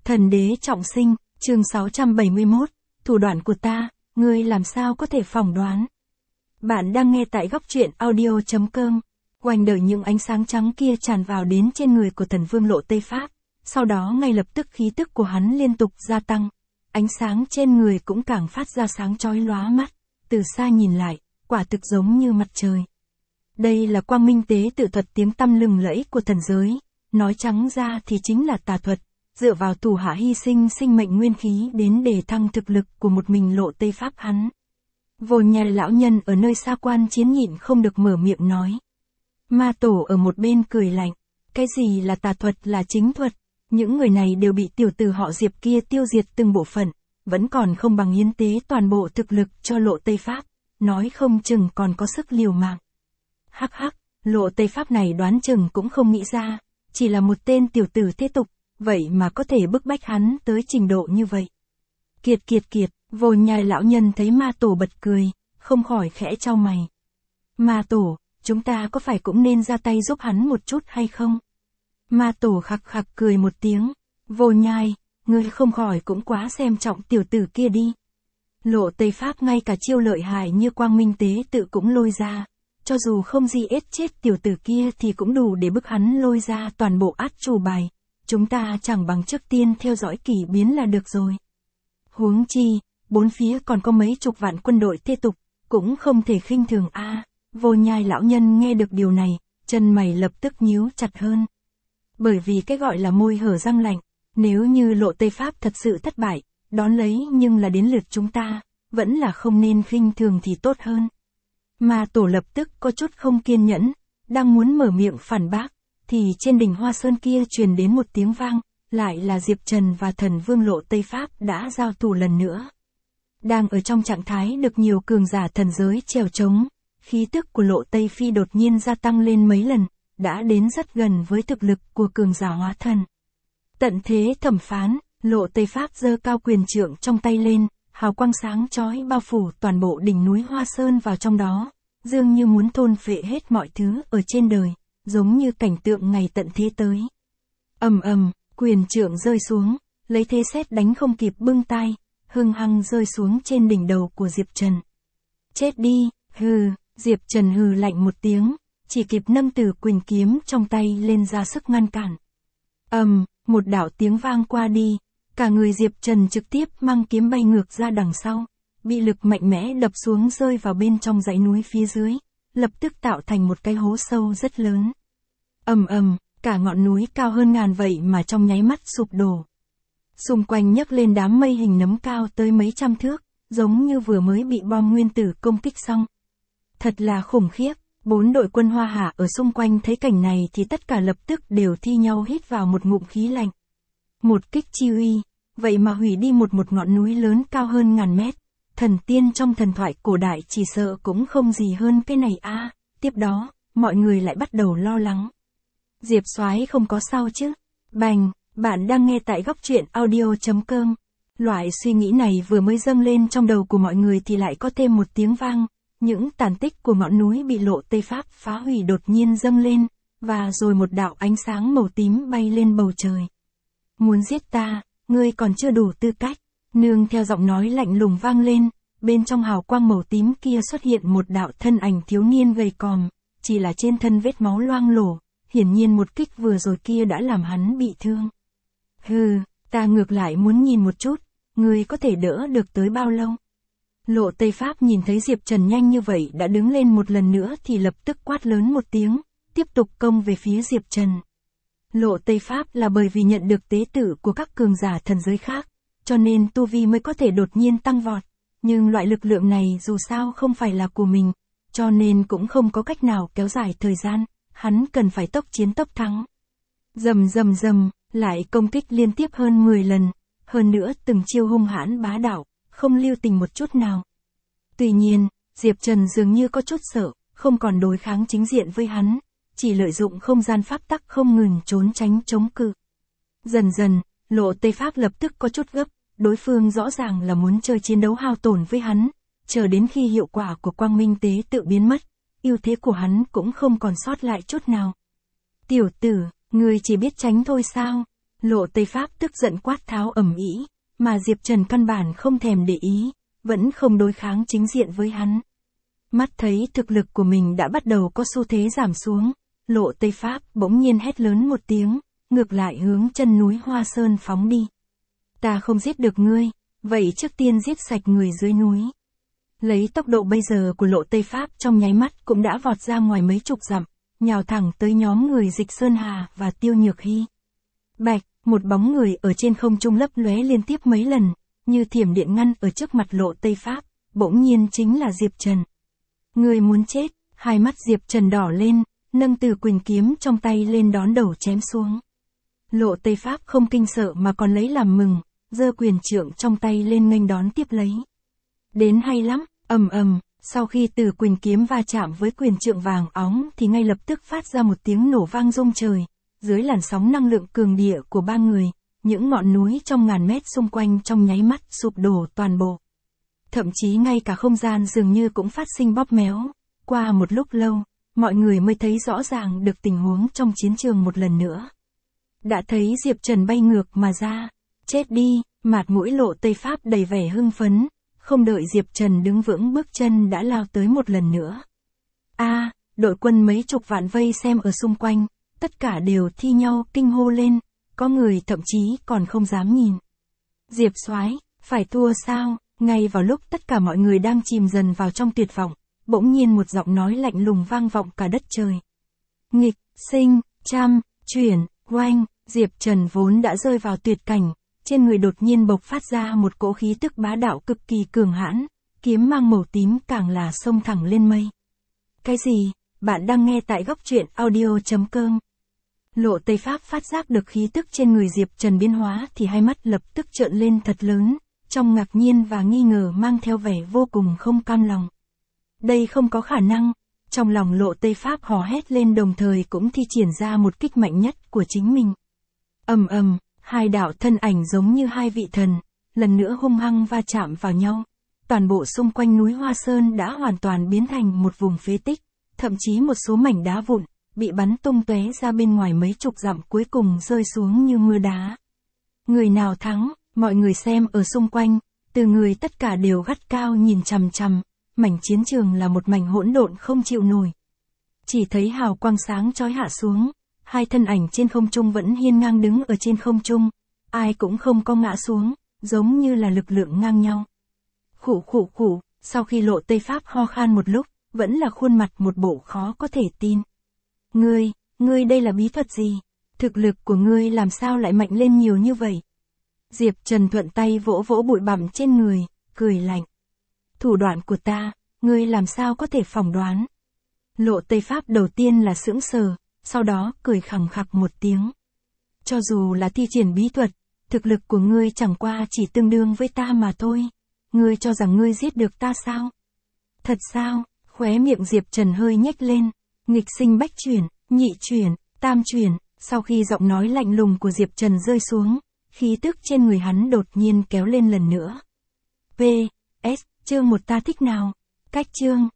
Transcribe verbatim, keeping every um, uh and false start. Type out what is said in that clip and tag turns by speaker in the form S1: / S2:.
S1: Thần đế trọng sinh, chương sáu trăm bảy mươi mốt, thủ đoạn của ta, ngươi làm sao có thể phỏng đoán. Bạn đang nghe tại góc truyện audio chấm com, quanh đời những ánh sáng trắng kia tràn vào đến trên người của thần vương Lộ Tây Pháp, sau đó ngay lập tức khí tức của hắn liên tục gia tăng, ánh sáng trên người cũng càng phát ra sáng chói lóa mắt, từ xa nhìn lại, quả thực giống như mặt trời. Đây là quang minh tế tự thuật tiếng tăm lừng lẫy của thần giới, nói trắng ra thì chính là tà thuật, dựa vào thủ hạ hy sinh sinh mệnh nguyên khí đến để thăng thực lực của một mình Lộ Tây Pháp hắn. Vô nhà lão nhân ở nơi xa quan chiến nhịn không được mở miệng nói. Ma tổ ở một bên cười lạnh, cái gì là tà thuật là chính thuật, những người này đều bị tiểu tử họ Diệp kia tiêu diệt từng bộ phận, vẫn còn không bằng hiến tế toàn bộ thực lực cho Lộ Tây Pháp, nói không chừng còn có sức liều mạng. Hắc hắc, Lộ Tây Pháp này đoán chừng cũng không nghĩ ra, chỉ là một tên tiểu tử thế tục, vậy mà có thể bức bách hắn tới trình độ như vậy. Kiệt kiệt kiệt, vô nhai lão nhân thấy ma tổ bật cười, không khỏi khẽ chau mày. Ma tổ, chúng ta có phải cũng nên ra tay giúp hắn một chút hay không? Ma tổ khặc khặc cười một tiếng, vô nhai, ngươi không khỏi cũng quá xem trọng tiểu tử kia đi. Lộ Tây Pháp ngay cả chiêu lợi hại như quang minh tế tự cũng lôi ra, cho dù không gì ết chết tiểu tử kia thì cũng đủ để bức hắn lôi ra toàn bộ át chủ bài. Chúng ta chẳng bằng trước tiên theo dõi kỷ biến là được rồi. Huống chi, bốn phía còn có mấy chục vạn quân đội thế tục, cũng không thể khinh thường a. À, vô nhai lão nhân nghe được điều này, chân mày lập tức nhíu chặt hơn. Bởi vì cái gọi là môi hở răng lạnh, nếu như Lộ Tây Pháp thật sự thất bại, đón lấy nhưng là đến lượt chúng ta, vẫn là không nên khinh thường thì tốt hơn. Mà tổ lập tức có chút không kiên nhẫn, đang muốn mở miệng phản bác, thì trên đỉnh Hoa Sơn kia truyền đến một tiếng vang, lại là Diệp Trần và thần vương Lộ Tây Pháp đã giao thủ lần nữa. Đang ở trong trạng thái được nhiều cường giả thần giới trèo trống, khí tức của Lộ Tây Phi đột nhiên gia tăng lên mấy lần, đã đến rất gần với thực lực của cường giả hóa thần. Tận thế thẩm phán, Lộ Tây Pháp giơ cao quyền trượng trong tay lên, hào quang sáng chói bao phủ toàn bộ đỉnh núi Hoa Sơn vào trong đó, dường như muốn thôn phệ hết mọi thứ ở trên đời, giống như cảnh tượng ngày tận thế tới. Ầm ầm, quyền trượng rơi xuống, lấy thế sét đánh không kịp bưng tay, hung hăng rơi xuống trên đỉnh đầu của Diệp Trần. Chết đi, hừ, Diệp Trần hừ lạnh một tiếng, chỉ kịp nâng Tử Quỳnh kiếm trong tay lên ra sức ngăn cản. Ầm, một đạo tiếng vang qua đi, cả người Diệp Trần trực tiếp mang kiếm bay ngược ra đằng sau, bị lực mạnh mẽ đập xuống rơi vào bên trong dãy núi phía dưới, lập tức tạo thành một cái hố sâu rất lớn. Ầm ầm, cả ngọn núi cao hơn ngàn vậy mà trong nháy mắt sụp đổ. Xung quanh nhấc lên đám mây hình nấm cao tới mấy trăm thước, giống như vừa mới bị bom nguyên tử công kích xong. Thật là khủng khiếp, bốn đội quân Hoa Hạ ở xung quanh thấy cảnh này thì tất cả lập tức đều thi nhau hít vào một ngụm khí lạnh. Một kích chi uy, vậy mà hủy đi một một ngọn núi lớn cao hơn ngàn mét. Thần tiên trong thần thoại cổ đại chỉ sợ cũng không gì hơn cái này a. À, tiếp đó, mọi người lại bắt đầu lo lắng. Diệp Soái không có sao chứ? Bành, bạn đang nghe tại góc truyện audio chấm com. Loại suy nghĩ này vừa mới dâng lên trong đầu của mọi người thì lại có thêm một tiếng vang, những tàn tích của ngọn núi bị Lộ Tây Pháp phá hủy đột nhiên dâng lên, và rồi một đạo ánh sáng màu tím bay lên bầu trời. Muốn giết ta, ngươi còn chưa đủ tư cách. Nương theo giọng nói lạnh lùng vang lên, bên trong hào quang màu tím kia xuất hiện một đạo thân ảnh thiếu niên gầy còm, chỉ là trên thân vết máu loang lổ, hiển nhiên một kích vừa rồi kia đã làm hắn bị thương. Hừ, ta ngược lại muốn nhìn một chút, ngươi có thể đỡ được tới bao lâu? Lộ Tây Pháp nhìn thấy Diệp Trần nhanh như vậy đã đứng lên một lần nữa thì lập tức quát lớn một tiếng, tiếp tục công về phía Diệp Trần. Lộ Tây Pháp là bởi vì nhận được tế tự của các cường giả thần giới khác, cho nên tu vi mới có thể đột nhiên tăng vọt, nhưng loại lực lượng này dù sao không phải là của mình, cho nên cũng không có cách nào kéo dài thời gian, hắn cần phải tốc chiến tốc thắng. Rầm rầm rầm, lại công kích liên tiếp hơn mười lần, hơn nữa từng chiêu hung hãn bá đạo, không lưu tình một chút nào. Tuy nhiên, Diệp Trần dường như có chút sợ, không còn đối kháng chính diện với hắn, chỉ lợi dụng không gian pháp tắc không ngừng trốn tránh chống cự. Dần dần, Lộ Tây Pháp lập tức có chút gấp, đối phương rõ ràng là muốn chơi chiến đấu hao tổn với hắn, chờ đến khi hiệu quả của quang minh tế tự biến mất, ưu thế của hắn cũng không còn sót lại chút nào. Tiểu tử, ngươi chỉ biết tránh thôi sao? Lộ Tây Pháp tức giận quát tháo ầm ĩ, mà Diệp Trần căn bản không thèm để ý, vẫn không đối kháng chính diện với hắn. Mắt thấy thực lực của mình đã bắt đầu có xu thế giảm xuống, Lộ Tây Pháp bỗng nhiên hét lớn một tiếng, ngược lại hướng chân núi Hoa Sơn phóng đi. Ta không giết được ngươi, vậy trước tiên giết sạch người dưới núi. Lấy tốc độ bây giờ của Lộ Tây Pháp trong nháy mắt cũng đã vọt ra ngoài mấy chục dặm, nhào thẳng tới nhóm người Dịch Sơn Hà và Tiêu Nhược Hy. Bạch, một bóng người ở trên không trung lấp lóe liên tiếp mấy lần, như thiểm điện ngăn ở trước mặt Lộ Tây Pháp, bỗng nhiên chính là Diệp Trần. Người muốn chết, hai mắt Diệp Trần đỏ lên, nâng từ quyền kiếm trong tay lên đón đầu chém xuống. Lộ Tây Pháp không kinh sợ mà còn lấy làm mừng, giơ quyền trượng trong tay lên nghênh đón tiếp lấy. Đến hay lắm, ầm ầm, sau khi từ quyền kiếm va chạm với quyền trượng vàng óng thì ngay lập tức phát ra một tiếng nổ vang rung trời, dưới làn sóng năng lượng cường địa của ba người, những ngọn núi trong ngàn mét xung quanh trong nháy mắt sụp đổ toàn bộ. Thậm chí ngay cả không gian dường như cũng phát sinh bóp méo. Qua một lúc lâu, mọi người mới thấy rõ ràng được tình huống trong chiến trường một lần nữa. Đã thấy Diệp Trần bay ngược mà ra, chết đi, mặt mũi Lộ Tây Pháp đầy vẻ hưng phấn, không đợi Diệp Trần đứng vững bước chân đã lao tới một lần nữa. A, à, đội quân mấy chục vạn vây xem ở xung quanh, tất cả đều thi nhau kinh hô lên, có người thậm chí còn không dám nhìn. Diệp soái, phải thua sao? Ngay vào lúc tất cả mọi người đang chìm dần vào trong tuyệt vọng, bỗng nhiên một giọng nói lạnh lùng vang vọng cả đất trời. Nghịch, sinh, trăm, chuyển, oanh, Diệp Trần vốn đã rơi vào tuyệt cảnh, trên người đột nhiên bộc phát ra một cỗ khí tức bá đạo cực kỳ cường hãn, kiếm mang màu tím càng là xông thẳng lên mây. Cái gì? Bạn đang nghe tại góc truyện audio.com. Lộ Tây Pháp phát giác được khí tức trên người Diệp Trần biến hóa thì hai mắt lập tức trợn lên thật lớn, trong ngạc nhiên và nghi ngờ mang theo vẻ vô cùng không cam lòng. Đây không có khả năng, trong lòng Lộ Tây Pháp hò hét lên đồng thời cũng thi triển ra một kích mạnh nhất của chính mình. Ầm ầm, hai đạo thân ảnh giống như hai vị thần, lần nữa hung hăng va chạm vào nhau. Toàn bộ xung quanh núi Hoa Sơn đã hoàn toàn biến thành một vùng phế tích, thậm chí một số mảnh đá vụn bị bắn tung tóe ra bên ngoài mấy chục dặm cuối cùng rơi xuống như mưa đá. Người nào thắng, mọi người xem ở xung quanh, từ người tất cả đều gắt cao nhìn chằm chằm, mảnh chiến trường là một mảnh hỗn độn không chịu nổi. Chỉ thấy hào quang sáng chói hạ xuống, hai thân ảnh trên không trung vẫn hiên ngang đứng ở trên không trung, ai cũng không có ngã xuống, giống như là lực lượng ngang nhau. Khụ khụ khụ, sau khi Lộ Tây Pháp ho khan một lúc, vẫn là khuôn mặt một bộ khó có thể tin. Ngươi, ngươi đây là bí thuật gì? Thực lực của ngươi làm sao lại mạnh lên nhiều như vậy? Diệp Trần thuận tay vỗ vỗ bụi bặm trên người, cười lạnh. Thủ đoạn của ta, ngươi làm sao có thể phỏng đoán? Lộ Tây Pháp đầu tiên là sững sờ, sau đó cười khẳng khặc một tiếng. Cho dù là thi triển bí thuật, thực lực của ngươi chẳng qua chỉ tương đương với ta mà thôi. Ngươi cho rằng ngươi giết được ta sao? Thật sao? Khóe miệng Diệp Trần hơi nhếch lên. Nghịch sinh bách chuyển, nhị chuyển, tam chuyển, sau khi giọng nói lạnh lùng của Diệp Trần rơi xuống, khí tức trên người hắn đột nhiên kéo lên lần nữa. P. S. Chương một ta thích nào? Cách chương.